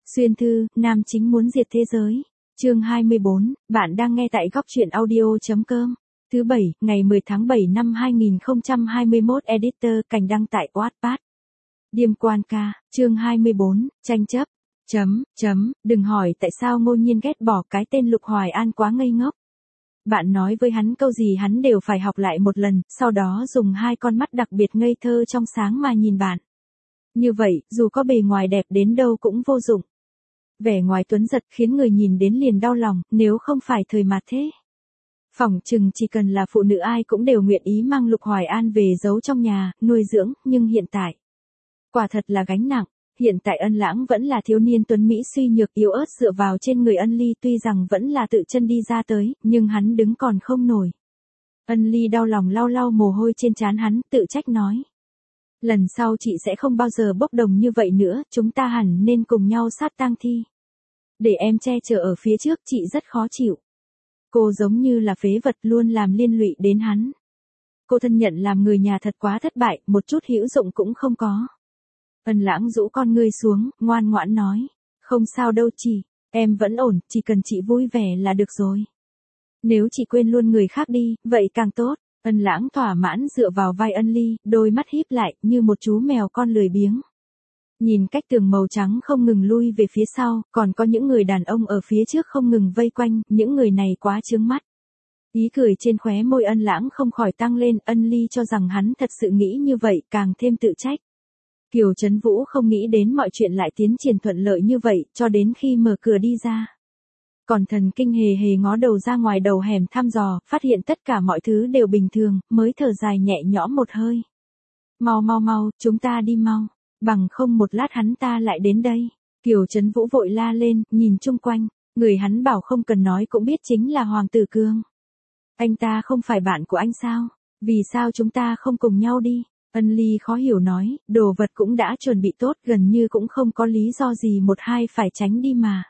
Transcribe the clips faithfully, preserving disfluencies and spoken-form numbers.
Xuyên thư, nam chính muốn diệt thế giới. Chương hai mươi bốn, bạn đang nghe tại góc truyện audio.com. Thứ bảy, ngày mười tháng bảy năm hai nghìn không trăm hai mươi mốt. Editor Cảnh đăng tại Wattpad. Điềm quan ca, chương hai mươi bốn, tranh chấp. Chấm, chấm, đừng hỏi tại sao Ngô Nhiên ghét bỏ cái tên Lục Hoài An quá ngây ngốc. Bạn nói với hắn câu gì hắn đều phải học lại một lần, sau đó dùng hai con mắt đặc biệt ngây thơ trong sáng mà nhìn bạn. Như vậy, dù có bề ngoài đẹp đến đâu cũng vô dụng. Vẻ ngoài tuấn giật khiến người nhìn đến liền đau lòng, nếu không phải thời mà thế. Phỏng chừng chỉ cần là phụ nữ ai cũng đều nguyện ý mang Lục Hoài An về giấu trong nhà, nuôi dưỡng, nhưng hiện tại, quả thật là gánh nặng. Hiện tại Ân Lãng vẫn là thiếu niên tuấn Mỹ suy nhược yếu ớt dựa vào trên người Ân Ly, tuy rằng vẫn là tự chân đi ra tới, nhưng hắn đứng còn không nổi. Ân Ly đau lòng lau lau mồ hôi trên trán hắn, tự trách nói. Lần sau chị sẽ không bao giờ bốc đồng như vậy nữa, chúng ta hẳn nên cùng nhau sát tang thi. Để em che chở ở phía trước, chị rất khó chịu. Cô giống như là phế vật luôn làm liên lụy đến hắn. Cô thân nhận làm người nhà thật quá thất bại, một chút hữu dụng cũng không có. Ân Lãng rũ con ngươi xuống, ngoan ngoãn nói. Không sao đâu chị, em vẫn ổn, chỉ cần chị vui vẻ là được rồi. Nếu chị quên luôn người khác đi, vậy càng tốt. Ân Lãng thỏa mãn dựa vào vai Ân Ly, đôi mắt híp lại như một chú mèo con lười biếng. Nhìn cách tường màu trắng không ngừng lui về phía sau, còn có những người đàn ông ở phía trước không ngừng vây quanh, những người này quá chướng mắt. Ý cười trên khóe môi Ân Lãng không khỏi tăng lên, Ân Ly cho rằng hắn thật sự nghĩ như vậy, càng thêm tự trách. Kiều Trấn Vũ không nghĩ đến mọi chuyện lại tiến triển thuận lợi như vậy, cho đến khi mở cửa đi ra. Còn thần kinh hề hề ngó đầu ra ngoài đầu hẻm thăm dò, phát hiện tất cả mọi thứ đều bình thường, mới thở dài nhẹ nhõm một hơi. Mau mau mau, chúng ta đi mau, bằng không một lát hắn ta lại đến đây. Kiều Trấn Vũ vội la lên, nhìn chung quanh, người hắn bảo không cần nói cũng biết chính là Hoàng Tử Cương. Anh ta không phải bạn của anh sao? Vì sao chúng ta không cùng nhau đi? Ân Ly khó hiểu nói, đồ vật cũng đã chuẩn bị tốt, gần như cũng không có lý do gì một hai phải tránh đi mà.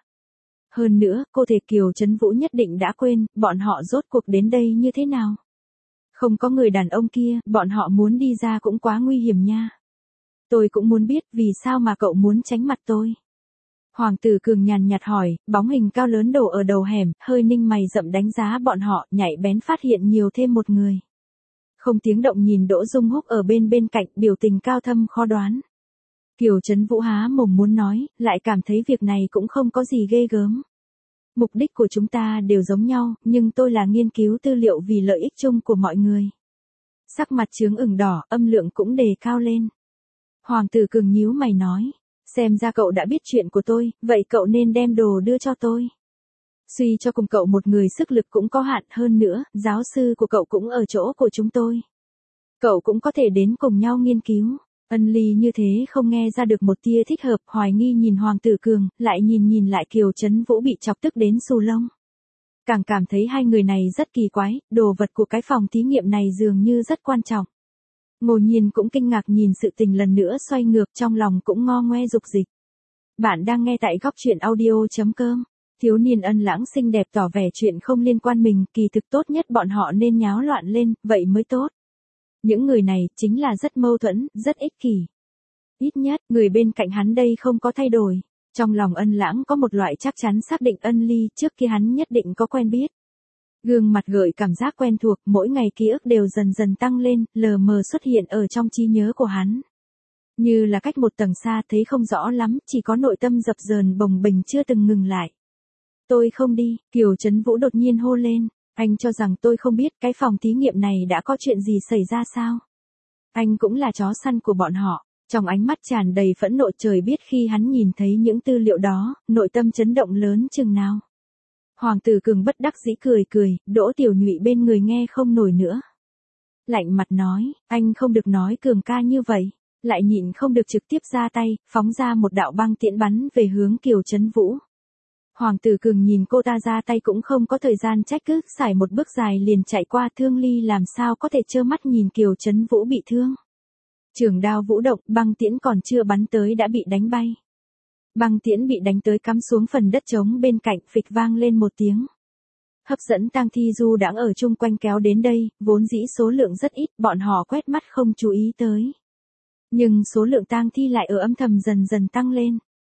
Hơn nữa, cô thể Kiều Trấn Vũ nhất định đã quên, bọn họ rốt cuộc đến đây như thế nào. Không có người đàn ông kia, bọn họ muốn đi ra cũng quá nguy hiểm nha. Tôi cũng muốn biết vì sao mà cậu muốn tránh mặt tôi. Hoàng Tử Cường nhàn nhạt hỏi, bóng hình cao lớn đổ ở đầu hẻm, hơi ninh mày rậm đánh giá bọn họ, nhạy bén phát hiện nhiều thêm một người. Không tiếng động nhìn Đỗ Dung Húc ở bên bên cạnh, biểu tình cao thâm khó đoán. Kiều Trấn Vũ há mồm muốn nói, lại cảm thấy việc này cũng không có gì ghê gớm. Mục đích của chúng ta đều giống nhau, nhưng tôi là nghiên cứu tư liệu vì lợi ích chung của mọi người. Sắc mặt chướng ửng đỏ, âm lượng cũng đề cao lên. Hoàng Tử Cường nhíu mày nói, xem ra cậu đã biết chuyện của tôi, vậy cậu nên đem đồ đưa cho tôi. Suy cho cùng cậu một người sức lực cũng có hạn, hơn nữa, giáo sư của cậu cũng ở chỗ của chúng tôi. Cậu cũng có thể đến cùng nhau nghiên cứu. Ân Ly như thế không nghe ra được một tia thích hợp, hoài nghi nhìn Hoàng Tử Cường, lại nhìn nhìn lại Kiều Trấn Vũ bị chọc tức đến xù lông. Càng cảm thấy hai người này rất kỳ quái, đồ vật của cái phòng thí nghiệm này dường như rất quan trọng. Ngô Nhiên cũng kinh ngạc nhìn sự tình lần nữa xoay ngược, trong lòng cũng ngo ngoe dục dịch. Bạn đang nghe tại góc truyện audio.com. Thiếu niên Ân Lãng xinh đẹp tỏ vẻ chuyện không liên quan mình, kỳ thực tốt nhất bọn họ nên nháo loạn lên, vậy mới tốt. Những người này, chính là rất mâu thuẫn, rất ích kỷ. Ít nhất, người bên cạnh hắn đây không có thay đổi. Trong lòng Ân Lãng có một loại chắc chắn xác định Ân Ly, trước kia hắn nhất định có quen biết. Gương mặt gợi cảm giác quen thuộc, mỗi ngày ký ức đều dần dần tăng lên, lờ mờ xuất hiện ở trong trí nhớ của hắn. Như là cách một tầng xa, thấy không rõ lắm, chỉ có nội tâm dập dờn bồng bềnh chưa từng ngừng lại. Tôi không đi, Kiều Trấn Vũ đột nhiên hô lên, anh cho rằng tôi không biết cái phòng thí nghiệm này đã có chuyện gì xảy ra sao? Anh cũng là chó săn của bọn họ, trong ánh mắt tràn đầy phẫn nộ, trời biết khi hắn nhìn thấy những tư liệu đó, nội tâm chấn động lớn chừng nào. Hoàng Tử Cường bất đắc dĩ cười cười, Đỗ Tiểu Nhụy bên người nghe không nổi nữa. Lạnh mặt nói, anh không được nói Cường ca như vậy, lại nhịn không được trực tiếp ra tay, phóng ra một đạo băng tiễn bắn về hướng Kiều Trấn Vũ. Hoàng Tử Cường nhìn cô ta ra tay cũng không có thời gian trách cứ, xài một bước dài liền chạy qua, Thương Ly làm sao có thể trơ mắt nhìn Kiều Trấn Vũ bị thương. Trường đao vũ động, băng tiễn còn chưa bắn tới đã bị đánh bay. Băng tiễn bị đánh tới cắm xuống phần đất trống bên cạnh, phịch vang lên một tiếng. Hấp dẫn tang thi du đãng ở chung quanh kéo đến đây, vốn dĩ số lượng rất ít, bọn họ quét mắt không chú ý tới. Nhưng số lượng tang thi lại ở âm thầm dần dần tăng lên.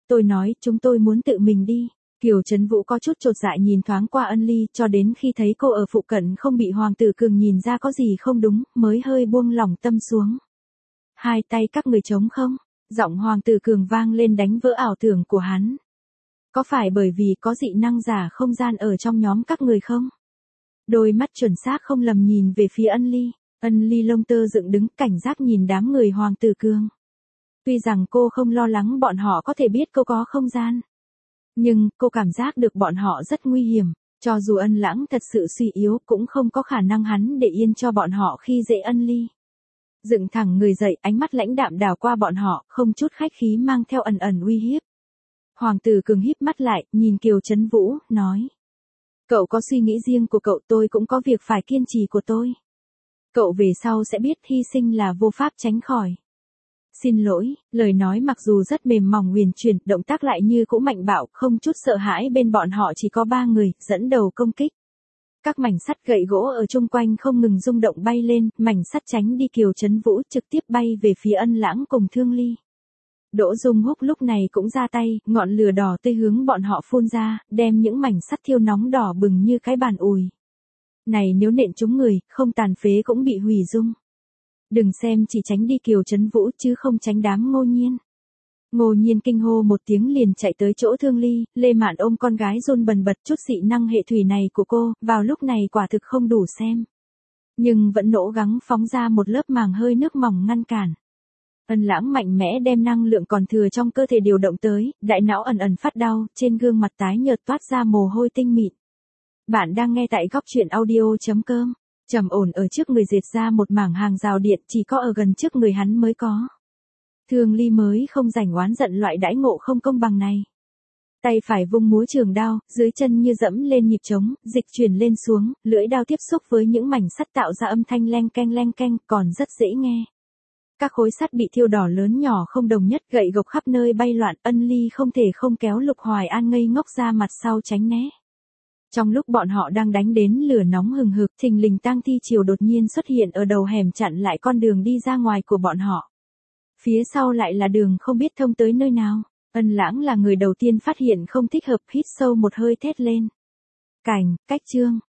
Tôi nói, chúng tôi muốn tự mình đi. Kiều Trấn Vũ có chút chột dạ nhìn thoáng qua Ân Ly, cho đến khi thấy cô ở phụ cận không bị Hoàng tử Cường nhìn ra có gì không đúng, mới hơi buông lỏng tâm xuống. Hai tay các người trống không? Giọng Hoàng tử Cường vang lên đánh vỡ ảo tưởng của hắn. Có phải bởi vì có dị năng giả không gian ở trong nhóm các người không? Đôi mắt chuẩn xác không lầm nhìn về phía Ân Ly. Ân Ly lông tơ dựng đứng cảnh giác nhìn đám người Hoàng tử Cường. Tuy rằng cô không lo lắng bọn họ có thể biết cô có không gian. Nhưng, cô cảm giác được bọn họ rất nguy hiểm. Cho dù Ân Lãng thật sự suy yếu cũng không có khả năng hắn để yên cho bọn họ khi dễ Ân Ly. Dựng thẳng người dậy, ánh mắt lãnh đạm đảo qua bọn họ, không chút khách khí mang theo ẩn ẩn uy hiếp. Hoàng tử Cường híp mắt lại, nhìn Kiều Trấn Vũ, nói. Cậu có suy nghĩ riêng của cậu, tôi cũng có việc phải kiên trì của tôi. Cậu về sau sẽ biết hy sinh là vô pháp tránh khỏi. Xin lỗi, lời nói mặc dù rất mềm mỏng huyền chuyển, động tác lại như cũ mạnh bạo, không chút sợ hãi. Bên bọn họ chỉ có ba người, dẫn đầu công kích. Các mảnh sắt gậy gỗ ở chung quanh không ngừng rung động bay lên, mảnh sắt tránh đi Kiều Trấn Vũ trực tiếp bay về phía Ân Lãng cùng Thương Ly. Đỗ Dung Húc lúc này cũng ra tay, ngọn lửa đỏ tươi hướng bọn họ phun ra, đem những mảnh sắt thiêu nóng đỏ bừng như cái bàn ùi. Này nếu nện trúng người, không tàn phế cũng bị hủy dung. Đừng xem chỉ tránh đi Kiều Trấn Vũ chứ không tránh đám Ngô Nhiên. Ngô Nhiên kinh hô một tiếng liền chạy tới chỗ Thương Ly, Lê Mạn ôm con gái run bần bật, chút dị năng hệ thủy này của cô, vào lúc này quả thực không đủ xem. Nhưng vẫn nỗ gắng phóng ra một lớp màng hơi nước mỏng ngăn cản. Ân Lãng mạnh mẽ đem năng lượng còn thừa trong cơ thể điều động tới, đại não ẩn ẩn phát đau, trên gương mặt tái nhợt toát ra mồ hôi tinh mịn. Bạn đang nghe tại góc truyện audio chấm com. Trầm ổn ở trước người dệt ra một mảng hàng rào điện chỉ có ở gần trước người hắn mới có. Thương Ly mới không rảnh oán giận loại đãi ngộ không công bằng này. Tay phải vung múa trường đao, dưới chân như dẫm lên nhịp trống, dịch chuyển lên xuống, lưỡi đao tiếp xúc với những mảnh sắt tạo ra âm thanh leng keng leng keng, còn rất dễ nghe. Các khối sắt bị thiêu đỏ lớn nhỏ không đồng nhất, gậy gộc khắp nơi bay loạn. Ân Ly không thể không kéo Lục Hoài An ngây ngốc ra mặt sau tránh né. Trong lúc bọn họ đang đánh đến lửa nóng hừng hực, thình lình tang thi triều đột nhiên xuất hiện ở đầu hẻm chặn lại con đường đi ra ngoài của bọn họ. Phía sau lại là đường không biết thông tới nơi nào. Ân Lãng là người đầu tiên phát hiện không thích hợp, hít sâu một hơi thét lên. Cảnh, cách chương.